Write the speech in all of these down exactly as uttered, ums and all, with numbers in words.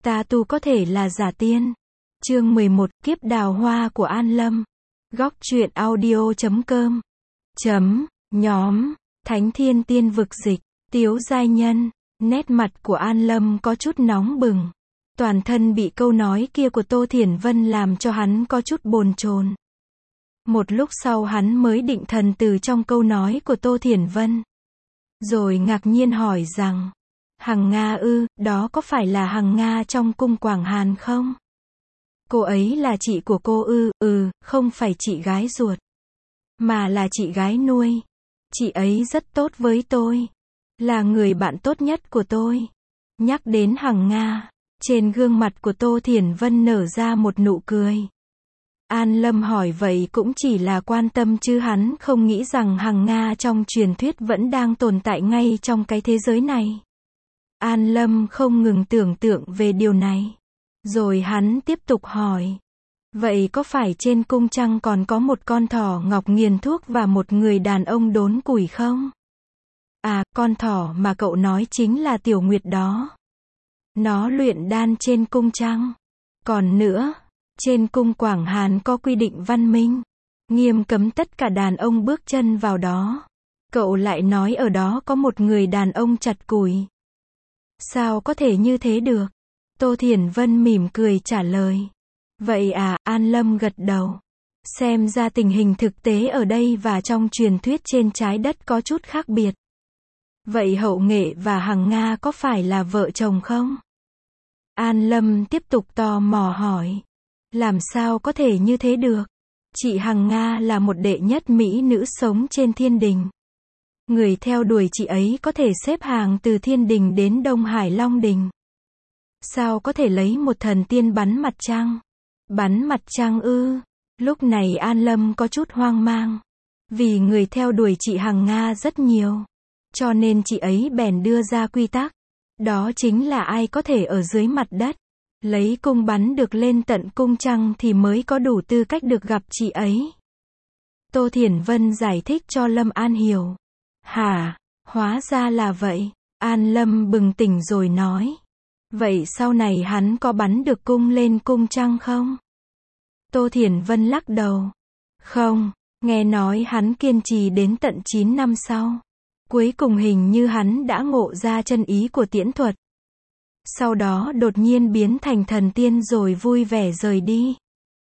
Ta tu có thể là giả tiên. Chương mười một, kiếp đào hoa của An Lâm. Góc truyện audio chấm com. Chấm, nhóm, Thánh Thiên Tiên Vực Dịch, Tiếu Giai Nhân. Nét mặt của An Lâm có chút nóng bừng. Toàn thân bị câu nói kia của Tô Thiển Vân làm cho hắn có chút bồn chồn. Một lúc sau hắn mới định thần từ trong câu nói của Tô Thiển Vân. Rồi ngạc nhiên hỏi rằng, Hằng Nga ư, đó có phải là Hằng Nga trong cung Quảng Hàn không? Cô ấy là chị của cô ư? Ừ, không phải chị gái ruột, mà là chị gái nuôi. Chị ấy rất tốt với tôi, là người bạn tốt nhất của tôi. Nhắc đến Hằng Nga, trên gương mặt của Tô Thiển Vân nở ra một nụ cười. An Lâm hỏi vậy cũng chỉ là quan tâm chứ hắn không nghĩ rằng Hằng Nga trong truyền thuyết vẫn đang tồn tại ngay trong cái thế giới này. An Lâm không ngừng tưởng tượng về điều này. Rồi hắn tiếp tục hỏi. Vậy có phải trên cung trăng còn có một con thỏ ngọc nghiền thuốc và một người đàn ông đốn củi không? À, con thỏ mà cậu nói chính là Tiểu Nguyệt đó. Nó luyện đan trên cung trăng. Còn nữa, trên cung Quảng Hàn có quy định văn minh, nghiêm cấm tất cả đàn ông bước chân vào đó. Cậu lại nói ở đó có một người đàn ông chặt củi. Sao có thể như thế được? Tô Thiển Vân mỉm cười trả lời. Vậy à, An Lâm gật đầu. Xem ra tình hình thực tế ở đây và trong truyền thuyết trên trái đất có chút khác biệt. Vậy Hậu Nghệ và Hằng Nga có phải là vợ chồng không? An Lâm tiếp tục tò mò hỏi. Làm sao có thể như thế được? Chị Hằng Nga là một đệ nhất mỹ nữ sống trên thiên đình. Người theo đuổi chị ấy có thể xếp hàng từ thiên đình đến Đông Hải Long Đình. Sao có thể lấy một thần tiên bắn mặt trăng? Bắn mặt trăng ư? Lúc này An Lâm có chút hoang mang. Vì người theo đuổi chị Hằng Nga rất nhiều, cho nên chị ấy bèn đưa ra quy tắc. Đó chính là ai có thể ở dưới mặt đất, lấy cung bắn được lên tận cung trăng thì mới có đủ tư cách được gặp chị ấy. Tô Thiển Vân giải thích cho Lâm An hiểu. Hả? Hóa ra là vậy. An Lâm bừng tỉnh rồi nói. Vậy sau này hắn có bắn được cung lên cung trăng không? Tô Thiển Vân lắc đầu. Không, nghe nói hắn kiên trì đến tận chín năm sau. Cuối cùng hình như hắn đã ngộ ra chân ý của tiễn thuật. Sau đó đột nhiên biến thành thần tiên rồi vui vẻ rời đi.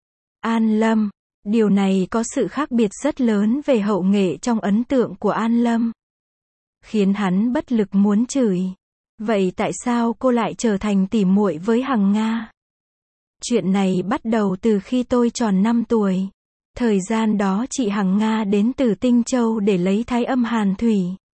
An Lâm, điều này có sự khác biệt rất lớn về Hậu Nghệ trong ấn tượng của An Lâm, khiến hắn bất lực muốn chửi. Vậy tại sao cô lại trở thành tỉ muội với Hằng Nga? Chuyện này bắt đầu từ khi tôi tròn năm tuổi. Thời gian đó chị Hằng Nga đến từ Tinh Châu để lấy thái âm hàn thủy,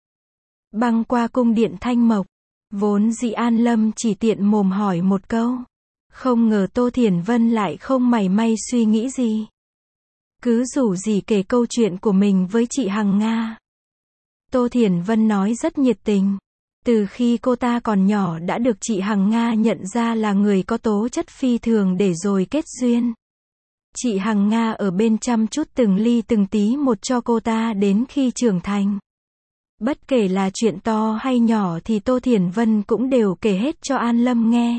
băng qua cung điện Thanh Mộc. Vốn dĩ An Lâm chỉ tiện mồm hỏi một câu. Không ngờ Tô Thiển Vân lại không mảy may suy nghĩ gì, cứ rủ rỉ kể câu chuyện của mình với chị Hằng Nga. Tô Thiển Vân nói rất nhiệt tình. Từ khi cô ta còn nhỏ đã được chị Hằng Nga nhận ra là người có tố chất phi thường để rồi kết duyên. Chị Hằng Nga ở bên chăm chút từng ly từng tí một cho cô ta đến khi trưởng thành. Bất kể là chuyện to hay nhỏ thì Tô Thiển Vân cũng đều kể hết cho An Lâm nghe.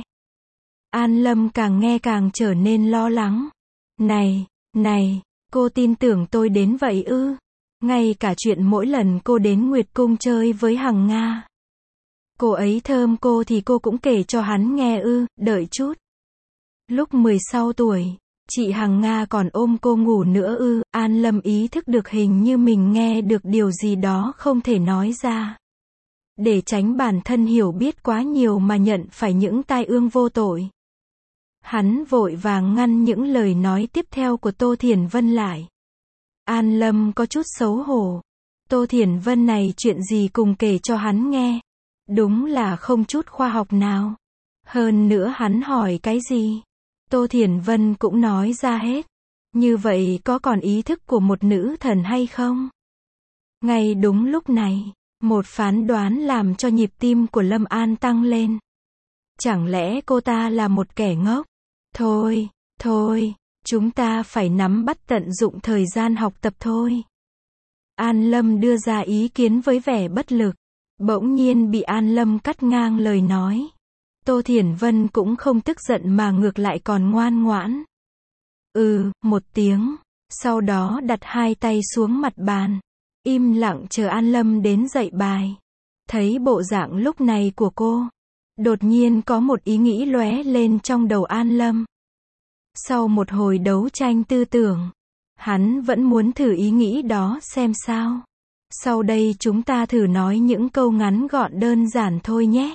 An Lâm càng nghe càng trở nên lo lắng. Này, này, cô tin tưởng tôi đến vậy ư? Ngay cả chuyện mỗi lần cô đến Nguyệt Cung chơi với Hằng Nga, cô ấy thơm cô thì cô cũng kể cho hắn nghe ư? Đợi chút. Lúc mười sáu tuổi, chị Hằng Nga còn ôm cô ngủ nữa ư? An Lâm ý thức được hình như mình nghe được điều gì đó không thể nói ra. Để tránh bản thân hiểu biết quá nhiều mà nhận phải những tai ương vô tội, hắn vội vàng ngăn những lời nói tiếp theo của Tô Thiển Vân lại. An Lâm có chút xấu hổ. Tô Thiển Vân này chuyện gì cùng kể cho hắn nghe. Đúng là không chút khoa học nào. Hơn nữa hắn hỏi cái gì, Tô Thiển Vân cũng nói ra hết. Như vậy có còn ý thức của một nữ thần hay không? Ngay đúng lúc này, một phán đoán làm cho nhịp tim của Lâm An tăng lên. Chẳng lẽ cô ta là một kẻ ngốc? Thôi, thôi, chúng ta phải nắm bắt tận dụng thời gian học tập thôi. An Lâm đưa ra ý kiến với vẻ bất lực. Bỗng nhiên bị An Lâm cắt ngang lời nói. Tô Thiển Vân cũng không tức giận mà ngược lại còn ngoan ngoãn. Ừ, một tiếng. Sau đó đặt hai tay xuống mặt bàn. Im lặng chờ An Lâm đến dạy bài. Thấy bộ dạng lúc này của cô. Đột nhiên có một ý nghĩ lóe lên trong đầu An Lâm. Sau một hồi đấu tranh tư tưởng, hắn vẫn muốn thử ý nghĩ đó xem sao. Sau đây chúng ta thử nói những câu ngắn gọn đơn giản thôi nhé.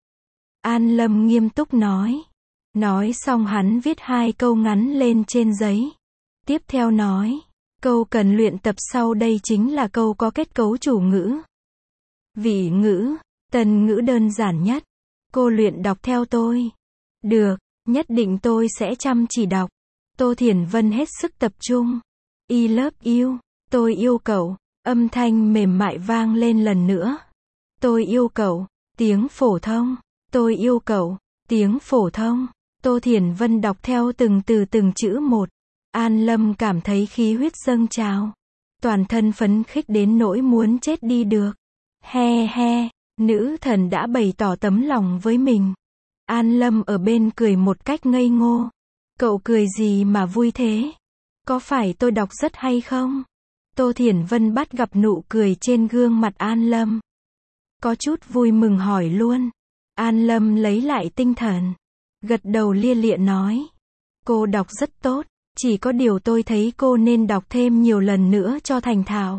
An Lâm nghiêm túc nói. Nói xong hắn viết hai câu ngắn lên trên giấy. Tiếp theo nói, câu cần luyện tập sau đây chính là câu có kết cấu chủ ngữ, vị ngữ, tân ngữ đơn giản nhất. Cô luyện đọc theo tôi. Được, nhất định tôi sẽ chăm chỉ đọc. Tô Thiển Vân hết sức tập trung. I love you, tôi yêu cậu. Âm thanh mềm mại vang lên lần nữa. Tôi yêu cậu, tiếng phổ thông. Tôi yêu cậu, tiếng phổ thông. Tô Thiển Vân đọc theo từng từ từng chữ một. An Lâm cảm thấy khí huyết dâng trào. Toàn thân phấn khích đến nỗi muốn chết đi được. He he, nữ thần đã bày tỏ tấm lòng với mình. An Lâm ở bên cười một cách ngây ngô. Cậu cười gì mà vui thế? Có phải tôi đọc rất hay không? Tô Thiển Vân bắt gặp nụ cười trên gương mặt An Lâm. Có chút vui mừng hỏi luôn. An Lâm lấy lại tinh thần. Gật đầu lia lịa nói. Cô đọc rất tốt. Chỉ có điều tôi thấy cô nên đọc thêm nhiều lần nữa cho thành thạo.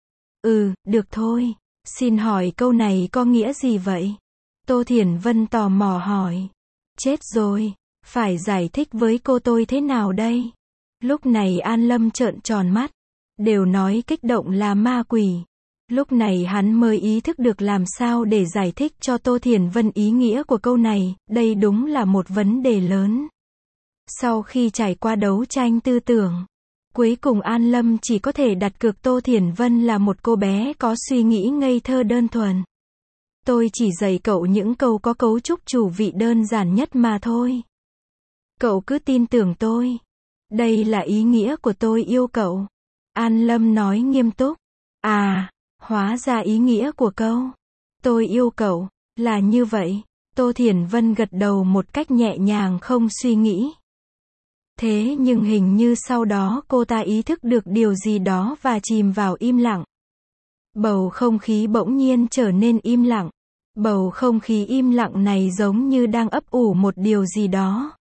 Ừ, được thôi. Xin hỏi câu này có nghĩa gì vậy? Tô Thiển Vân tò mò hỏi. Chết rồi. Phải giải thích với cô tôi thế nào đây? Lúc này An Lâm trợn tròn mắt. Đều nói kích động là ma quỷ. Lúc này hắn mới ý thức được làm sao để giải thích cho Tô Thiển Vân ý nghĩa của câu này. Đây đúng là một vấn đề lớn. Sau khi trải qua đấu tranh tư tưởng, cuối cùng An Lâm chỉ có thể đặt cược Tô Thiển Vân là một cô bé có suy nghĩ ngây thơ đơn thuần. Tôi chỉ dạy cậu những câu có cấu trúc chủ vị đơn giản nhất mà thôi. Cậu cứ tin tưởng tôi. Đây là ý nghĩa của tôi yêu cậu. An Lâm nói nghiêm túc. À, hóa ra ý nghĩa của câu tôi yêu cậu là như vậy. Tô Thiển Vân gật đầu một cách nhẹ nhàng không suy nghĩ. Thế nhưng hình như sau đó cô ta ý thức được điều gì đó và chìm vào im lặng. Bầu không khí bỗng nhiên trở nên im lặng. Bầu không khí im lặng này giống như đang ấp ủ một điều gì đó.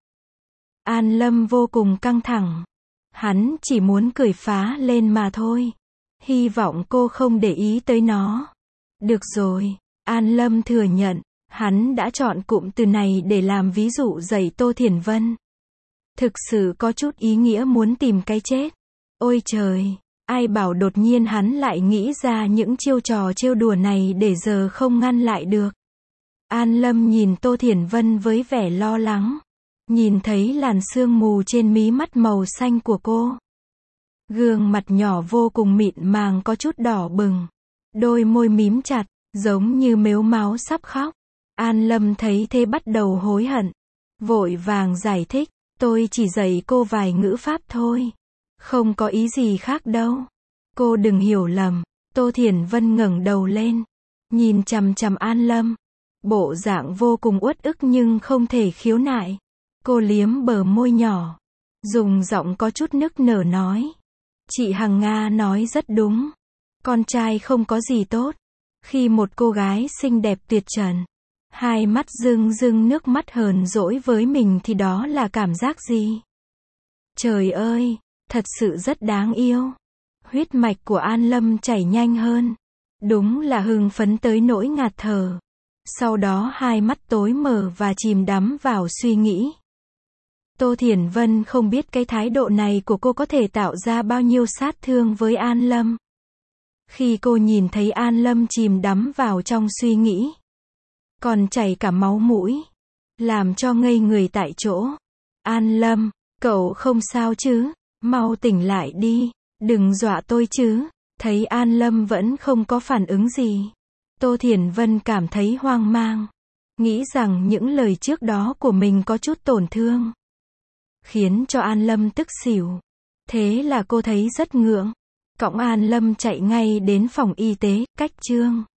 An Lâm vô cùng căng thẳng. Hắn chỉ muốn cười phá lên mà thôi. Hy vọng cô không để ý tới nó. Được rồi, An Lâm thừa nhận, hắn đã chọn cụm từ này để làm ví dụ dạy Tô Thiển Vân. Thực sự có chút ý nghĩa muốn tìm cái chết. Ôi trời, ai bảo đột nhiên hắn lại nghĩ ra những chiêu trò trêu đùa này để giờ không ngăn lại được. An Lâm nhìn Tô Thiển Vân với vẻ lo lắng. Nhìn thấy làn sương mù trên mí mắt màu xanh của cô. Gương mặt nhỏ vô cùng mịn màng có chút đỏ bừng. Đôi môi mím chặt, giống như mếu máo sắp khóc. An Lâm thấy thế bắt đầu hối hận. Vội vàng giải thích, tôi chỉ dạy cô vài ngữ pháp thôi. Không có ý gì khác đâu. Cô đừng hiểu lầm. Tô Thiển Vân ngẩng đầu lên. Nhìn chằm chằm An Lâm. Bộ dạng vô cùng uất ức nhưng không thể khiếu nại. Cô liếm bờ môi nhỏ. Dùng giọng có chút nức nở nói. Chị Hằng Nga nói rất đúng. Con trai không có gì tốt. Khi một cô gái xinh đẹp tuyệt trần, hai mắt rưng rưng nước mắt hờn dỗi với mình thì đó là cảm giác gì? Trời ơi, thật sự rất đáng yêu. Huyết mạch của An Lâm chảy nhanh hơn. Đúng là hưng phấn tới nỗi ngạt thở. Sau đó hai mắt tối mờ và chìm đắm vào suy nghĩ. Tô Thiển Vân không biết cái thái độ này của cô có thể tạo ra bao nhiêu sát thương với An Lâm. Khi cô nhìn thấy An Lâm chìm đắm vào trong suy nghĩ, còn chảy cả máu mũi, làm cho ngây người tại chỗ. An Lâm, cậu không sao chứ? Mau tỉnh lại đi, đừng dọa tôi chứ. Thấy An Lâm vẫn không có phản ứng gì, Tô Thiển Vân cảm thấy hoang mang, nghĩ rằng những lời trước đó của mình có chút tổn thương, khiến cho An Lâm tức xỉu. Thế là cô thấy rất ngượng, cõng An Lâm chạy ngay đến phòng y tế, cách chương.